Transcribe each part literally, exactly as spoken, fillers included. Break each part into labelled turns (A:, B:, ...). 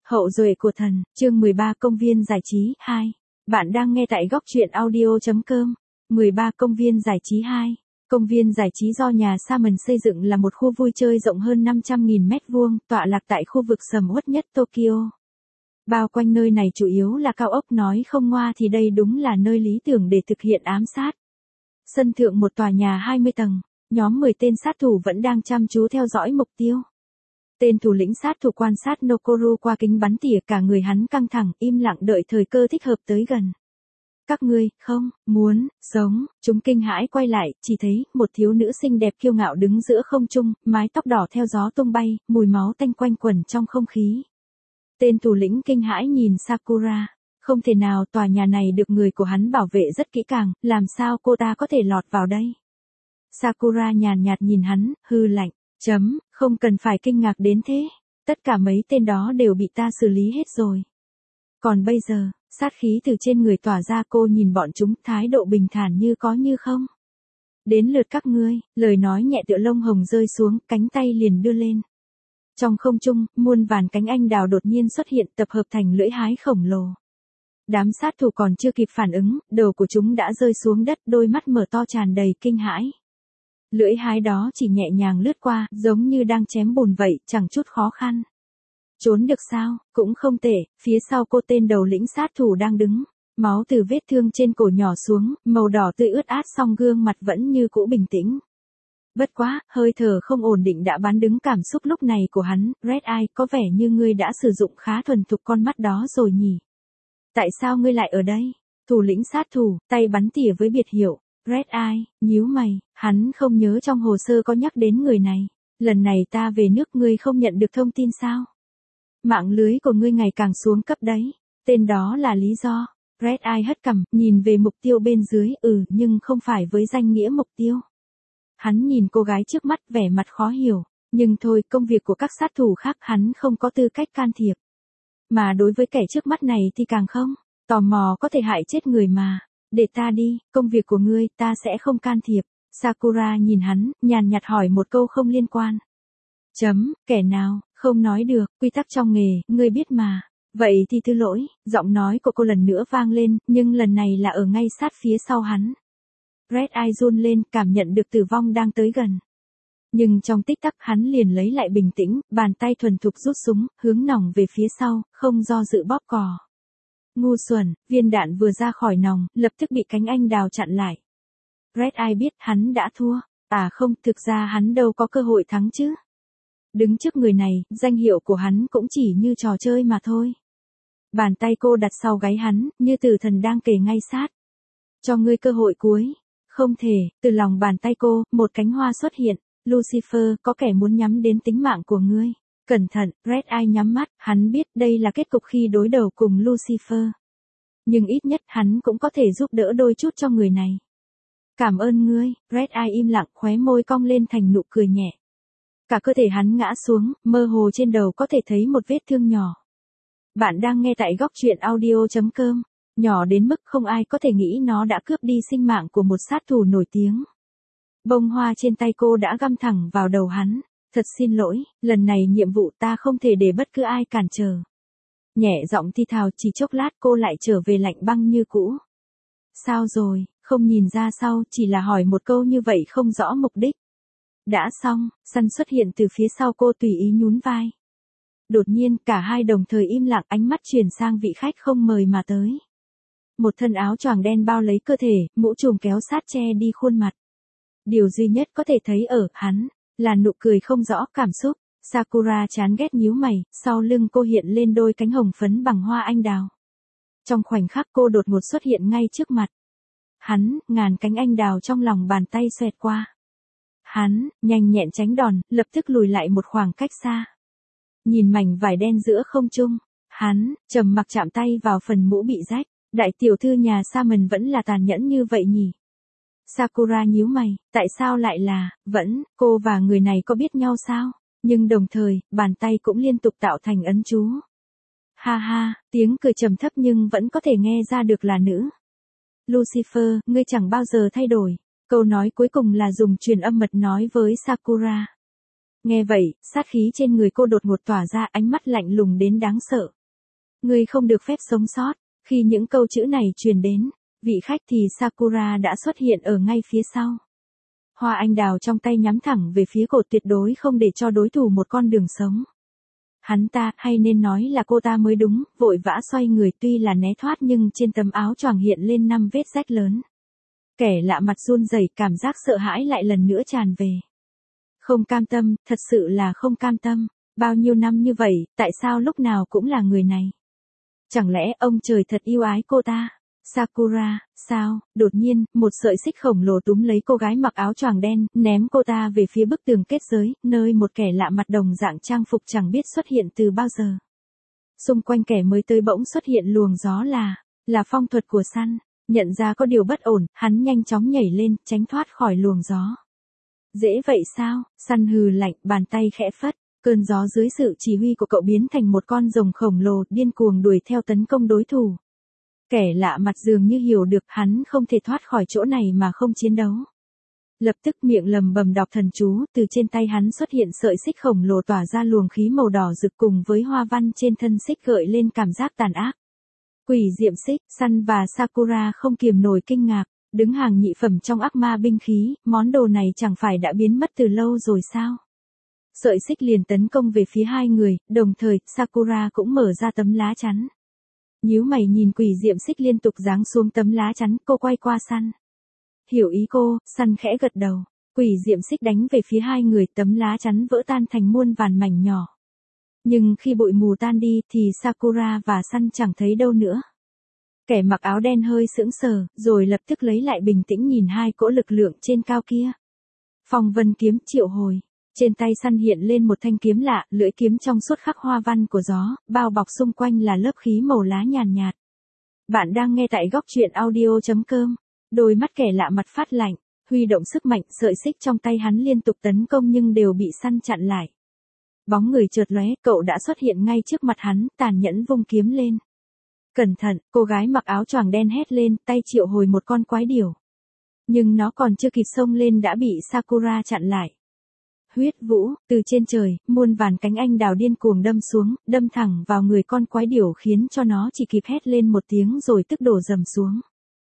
A: Hậu duệ của thần, chương mười ba công viên giải trí hai. Bạn đang nghe tại góc truyện audio chấm com. mười ba công viên giải trí hai. Công viên giải trí do nhà Salmon xây dựng là một khu vui chơi rộng hơn năm trăm nghìn mét vuông, tọa lạc tại khu vực sầm uất nhất Tokyo. Bao quanh nơi này chủ yếu là cao ốc, nói không ngoa thì đây đúng là nơi lý tưởng để thực hiện ám sát. Sân thượng một tòa nhà hai mươi tầng, nhóm mười tên sát thủ vẫn đang chăm chú theo dõi mục tiêu. Tên thủ lĩnh sát thủ quan sát Nokoru qua kính bắn tỉa, cả người hắn căng thẳng, im lặng đợi thời cơ thích hợp tới gần. Các ngươi, không, muốn, sống, chúng kinh hãi quay lại, chỉ thấy, một thiếu nữ xinh đẹp kiêu ngạo đứng giữa không trung, mái tóc đỏ theo gió tung bay, mùi máu tanh quanh quẩn trong không khí. Tên thủ lĩnh kinh hãi nhìn Sakura, không thể nào, tòa nhà này được người của hắn bảo vệ rất kỹ càng, làm sao cô ta có thể lọt vào đây? Sakura nhàn nhạt nhìn hắn, hư lạnh. Chấm, không cần phải kinh ngạc đến thế. Tất cả mấy tên đó đều bị ta xử lý hết rồi. Còn bây giờ, sát khí từ trên người tỏa ra, cô nhìn bọn chúng, thái độ bình thản như có như không. Đến lượt các ngươi, lời nói nhẹ tựa lông hồng rơi xuống, cánh tay liền đưa lên. Trong không trung, muôn vàn cánh anh đào đột nhiên xuất hiện, tập hợp thành lưỡi hái khổng lồ. Đám sát thủ còn chưa kịp phản ứng, đầu của chúng đã rơi xuống đất, đôi mắt mở to tràn đầy kinh hãi. Lưỡi hái đó chỉ nhẹ nhàng lướt qua, giống như đang chém bùn vậy, chẳng chút khó khăn. Trốn được sao, cũng không tệ, phía sau cô tên đầu lĩnh sát thủ đang đứng. Máu từ vết thương trên cổ nhỏ xuống, màu đỏ tươi ướt át, song gương mặt vẫn như cũ bình tĩnh. Bất quá, hơi thở không ổn định đã bán đứng cảm xúc lúc này của hắn. Red Eye, có vẻ như ngươi đã sử dụng khá thuần thục con mắt đó rồi nhỉ? Tại sao ngươi lại ở đây? Thủ lĩnh sát thủ, tay bắn tỉa với biệt hiệu. Red Eye, nhíu mày, hắn không nhớ trong hồ sơ có nhắc đến người này. Lần này ta về nước, ngươi không nhận được thông tin sao? Mạng lưới của ngươi ngày càng xuống cấp đấy. Tên đó là lý do. Red Eye hất cằm, nhìn về mục tiêu bên dưới, ừ, nhưng không phải với danh nghĩa mục tiêu. Hắn nhìn cô gái trước mắt, vẻ mặt khó hiểu. Nhưng thôi, công việc của các sát thủ khác hắn không có tư cách can thiệp. Mà đối với kẻ trước mắt này thì càng không. Tò mò có thể hại chết người mà. Để ta đi, công việc của ngươi, ta sẽ không can thiệp. Sakura nhìn hắn, nhàn nhạt hỏi một câu không liên quan. Chấm, kẻ nào, không nói được, quy tắc trong nghề, ngươi biết mà. Vậy thì thứ lỗi, giọng nói của cô lần nữa vang lên, nhưng lần này là ở ngay sát phía sau hắn. Red Eye run lên, cảm nhận được tử vong đang tới gần. Nhưng trong tích tắc hắn liền lấy lại bình tĩnh, bàn tay thuần thục rút súng, hướng nòng về phía sau, không do dự bóp cò. Ngu xuẩn, viên đạn vừa ra khỏi nòng, lập tức bị cánh anh đào chặn lại. Red Eye biết hắn đã thua. À không, thực ra hắn đâu có cơ hội thắng chứ. Đứng trước người này, danh hiệu của hắn cũng chỉ như trò chơi mà thôi. Bàn tay cô đặt sau gáy hắn, như tử thần đang kề ngay sát. Cho ngươi cơ hội cuối. Không thể, từ lòng bàn tay cô, một cánh hoa xuất hiện. Lucifer, có kẻ muốn nhắm đến tính mạng của ngươi. Cẩn thận, Red Eye nhắm mắt, hắn biết đây là kết cục khi đối đầu cùng Lucifer. Nhưng ít nhất hắn cũng có thể giúp đỡ đôi chút cho người này. Cảm ơn ngươi, Red Eye im lặng, khóe môi cong lên thành nụ cười nhẹ. Cả cơ thể hắn ngã xuống, mơ hồ trên đầu có thể thấy một vết thương nhỏ. Bạn đang nghe tại góc truyện audio chấm com, nhỏ đến mức không ai có thể nghĩ nó đã cướp đi sinh mạng của một sát thủ nổi tiếng. Bông hoa trên tay cô đã găm thẳng vào đầu hắn. Thật xin lỗi, lần này nhiệm vụ ta không thể để bất cứ ai cản trở. Nhẹ giọng thi thào, chỉ chốc lát cô lại trở về lạnh băng như cũ. Sao rồi, không nhìn ra sao, chỉ là hỏi một câu như vậy không rõ mục đích. Đã xong, Sun xuất hiện từ phía sau cô, tùy ý nhún vai. Đột nhiên, cả hai đồng thời im lặng, ánh mắt chuyển sang vị khách không mời mà tới. Một thân áo choàng đen bao lấy cơ thể, mũ trùm kéo sát che đi khuôn mặt. Điều duy nhất có thể thấy ở hắn là nụ cười không rõ cảm xúc. Sakura chán ghét nhíu mày, sau lưng cô hiện lên đôi cánh hồng phấn bằng hoa anh đào. Trong khoảnh khắc cô đột ngột xuất hiện ngay trước mặt. Hắn, ngàn cánh anh đào trong lòng bàn tay xoẹt qua. Hắn, nhanh nhẹn tránh đòn, lập tức lùi lại một khoảng cách xa. Nhìn mảnh vải đen giữa không trung, hắn, trầm mặc chạm tay vào phần mũ bị rách. Đại tiểu thư nhà Salmon vẫn là tàn nhẫn như vậy nhỉ? Sakura nhíu mày, tại sao lại là, vẫn, cô và người này có biết nhau sao? Nhưng đồng thời, bàn tay cũng liên tục tạo thành ấn chú. Ha ha, tiếng cười trầm thấp nhưng vẫn có thể nghe ra được là nữ. Lucifer, ngươi chẳng bao giờ thay đổi. Câu nói cuối cùng là dùng truyền âm mật nói với Sakura. Nghe vậy, sát khí trên người cô đột ngột tỏa ra, ánh mắt lạnh lùng đến đáng sợ. Ngươi không được phép sống sót. Khi những câu chữ này truyền đến, vị khách thì Sakura đã xuất hiện ở ngay phía sau. Hoa anh đào trong tay nhắm thẳng về phía cổ, tuyệt đối không để cho đối thủ một con đường sống. Hắn ta, hay nên nói là cô ta mới đúng, vội vã xoay người, tuy là né thoát nhưng trên tấm áo choàng hiện lên năm vết rách lớn. Kẻ lạ mặt run rẩy, cảm giác sợ hãi lại lần nữa tràn về. Không cam tâm, thật sự là không cam tâm. Bao nhiêu năm như vậy, tại sao lúc nào cũng là người này? Chẳng lẽ ông trời thật yêu ái cô ta? Sakura, sao? Đột nhiên, một sợi xích khổng lồ túm lấy cô gái mặc áo choàng đen, ném cô ta về phía bức tường kết giới, nơi một kẻ lạ mặt đồng dạng trang phục chẳng biết xuất hiện từ bao giờ. Xung quanh kẻ mới tới bỗng xuất hiện luồng gió là, là phong thuật của Sun. Nhận ra có điều bất ổn, hắn nhanh chóng nhảy lên, tránh thoát khỏi luồng gió. Dễ vậy sao? Sun hừ lạnh, bàn tay khẽ phất. Cơn gió dưới sự chỉ huy của cậu biến thành một con rồng khổng lồ, điên cuồng đuổi theo tấn công đối thủ. Kẻ lạ mặt dường như hiểu được hắn không thể thoát khỏi chỗ này mà không chiến đấu. Lập tức miệng lầm bầm đọc thần chú, từ trên tay hắn xuất hiện sợi xích khổng lồ tỏa ra luồng khí màu đỏ rực, cùng với hoa văn trên thân xích gợi lên cảm giác tàn ác. Quỷ diệm xích, Sun và Sakura không kiềm nổi kinh ngạc, đứng hàng nhị phẩm trong ác ma binh khí, món đồ này chẳng phải đã biến mất từ lâu rồi sao? Sợi xích liền tấn công về phía hai người, đồng thời Sakura cũng mở ra tấm lá chắn. Nhíu mày nhìn quỷ diệm xích liên tục giáng xuống tấm lá chắn, cô quay qua Sun. Hiểu ý cô, Sun khẽ gật đầu. Quỷ diệm xích đánh về phía hai người, tấm lá chắn vỡ tan thành muôn vàn mảnh nhỏ. Nhưng khi bụi mù tan đi thì Sakura và Sun chẳng thấy đâu nữa. Kẻ mặc áo đen hơi sững sờ, rồi lập tức lấy lại bình tĩnh nhìn hai cỗ lực lượng trên cao kia. Phong vân kiếm triệu hồi. Trên tay Sun hiện lên một thanh kiếm lạ, lưỡi kiếm trong suốt khắc hoa văn của gió, bao bọc xung quanh là lớp khí màu lá nhàn nhạt. Bạn đang nghe tại góc truyện audio chấm com. Đôi mắt kẻ lạ mặt phát lạnh, huy động sức mạnh, sợi xích trong tay hắn liên tục tấn công nhưng đều bị Sun chặn lại. Bóng người chợt lóe, cậu đã xuất hiện ngay trước mặt hắn, tàn nhẫn vung kiếm lên. Cẩn thận, cô gái mặc áo choàng đen hét lên, tay triệu hồi một con quái điểu. Nhưng nó còn chưa kịp xông lên đã bị Sakura chặn lại. Huyết vũ, từ trên trời, muôn vàn cánh anh đào điên cuồng đâm xuống, đâm thẳng vào người con quái điểu khiến cho nó chỉ kịp hét lên một tiếng rồi tức đổ rầm xuống.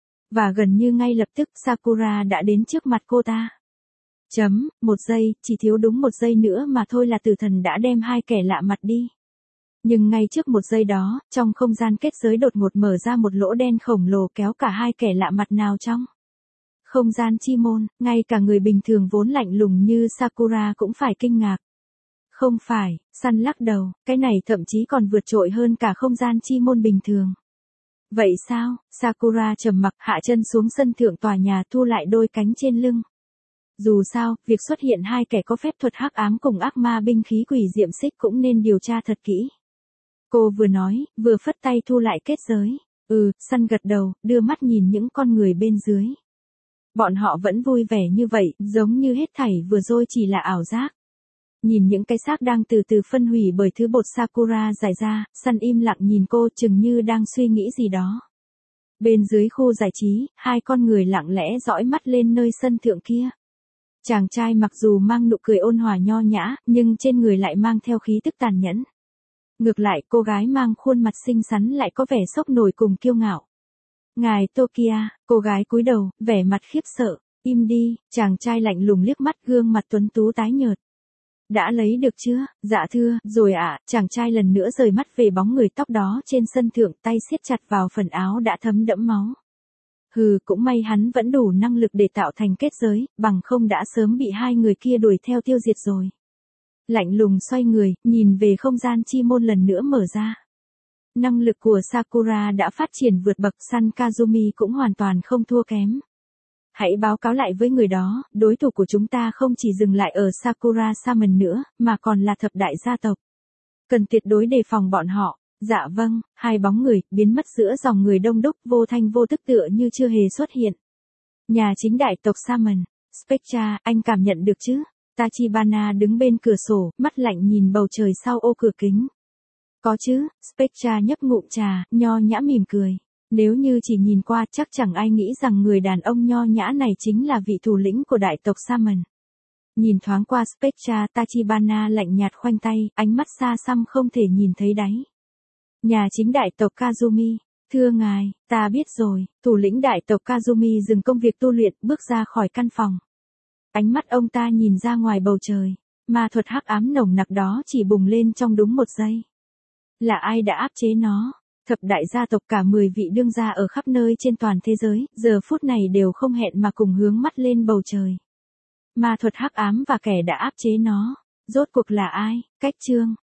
A: Và gần như ngay lập tức Sakura đã đến trước mặt cô ta. Chấm, một giây, chỉ thiếu đúng một giây nữa mà thôi là tử thần đã đem hai kẻ lạ mặt đi. Nhưng ngay trước một giây đó, trong không gian kết giới đột ngột mở ra một lỗ đen khổng lồ kéo cả hai kẻ lạ mặt nào trong. Không gian chi môn, ngay cả người bình thường vốn lạnh lùng như Sakura cũng phải kinh ngạc. Không phải, Sun lắc đầu, cái này thậm chí còn vượt trội hơn cả không gian chi môn bình thường. Vậy sao? Sakura trầm mặc, hạ chân xuống sân thượng tòa nhà, thu lại đôi cánh trên lưng. Dù sao, việc xuất hiện hai kẻ có phép thuật hắc ám cùng ác ma binh khí quỷ diệm xích cũng nên điều tra thật kỹ. Cô vừa nói, vừa phất tay thu lại kết giới. Ừ, Sun gật đầu, đưa mắt nhìn những con người bên dưới. Bọn họ vẫn vui vẻ như vậy, giống như hết thảy vừa rồi chỉ là ảo giác. Nhìn những cái xác đang từ từ phân hủy bởi thứ bột Sakura giải ra, Sun im lặng nhìn cô, chừng như đang suy nghĩ gì đó. Bên dưới khu giải trí, hai con người lặng lẽ dõi mắt lên nơi sân thượng kia. Chàng trai mặc dù mang nụ cười ôn hòa nho nhã, nhưng trên người lại mang theo khí tức tàn nhẫn. Ngược lại, cô gái mang khuôn mặt xinh xắn lại có vẻ sốc nổi cùng kiêu ngạo. Ngài Tokia, cô gái cúi đầu, vẻ mặt khiếp sợ. Im đi, chàng trai lạnh lùng liếc mắt, gương mặt tuấn tú tái nhợt. Đã lấy được chưa? Dạ thưa, rồi ạ, à, chàng trai lần nữa rời mắt về bóng người tóc đó trên sân thượng, tay siết chặt vào phần áo đã thấm đẫm máu. Hừ, cũng may hắn vẫn đủ năng lực để tạo thành kết giới, bằng không đã sớm bị hai người kia đuổi theo tiêu diệt rồi. Lạnh lùng xoay người, nhìn về không gian chi môn lần nữa mở ra. Năng lực của Sakura đã phát triển vượt bậc, Sun Kazumi cũng hoàn toàn không thua kém. Hãy báo cáo lại với người đó, đối thủ của chúng ta không chỉ dừng lại ở Sakura Summon nữa, mà còn là thập đại gia tộc. Cần tuyệt đối đề phòng bọn họ. Dạ vâng, hai bóng người, biến mất giữa dòng người đông đúc, vô thanh vô tức tựa như chưa hề xuất hiện. Nhà chính đại tộc Summon. Spectra, anh cảm nhận được chứ? Tachibana đứng bên cửa sổ, mắt lạnh nhìn bầu trời sau ô cửa kính. Có chứ, Spectra nhấp ngụm trà, nho nhã mỉm cười. Nếu như chỉ nhìn qua chắc chẳng ai nghĩ rằng người đàn ông nho nhã này chính là vị thủ lĩnh của đại tộc Summon. Nhìn thoáng qua Spectra, Tachibana lạnh nhạt khoanh tay, ánh mắt xa xăm không thể nhìn thấy đáy. Nhà chính đại tộc Kazumi. Thưa ngài, ta biết rồi. Thủ lĩnh đại tộc Kazumi dừng công việc tu luyện, bước ra khỏi căn phòng. Ánh mắt ông ta nhìn ra ngoài bầu trời. Ma thuật hắc ám nồng nặc đó chỉ bùng lên trong đúng một giây. Là ai đã áp chế nó? Thập đại gia tộc cả mười vị đương gia ở khắp nơi trên toàn thế giới, giờ phút này đều không hẹn mà cùng hướng mắt lên bầu trời. Ma thuật hắc ám và kẻ đã áp chế nó. Rốt cuộc là ai? Cách chương.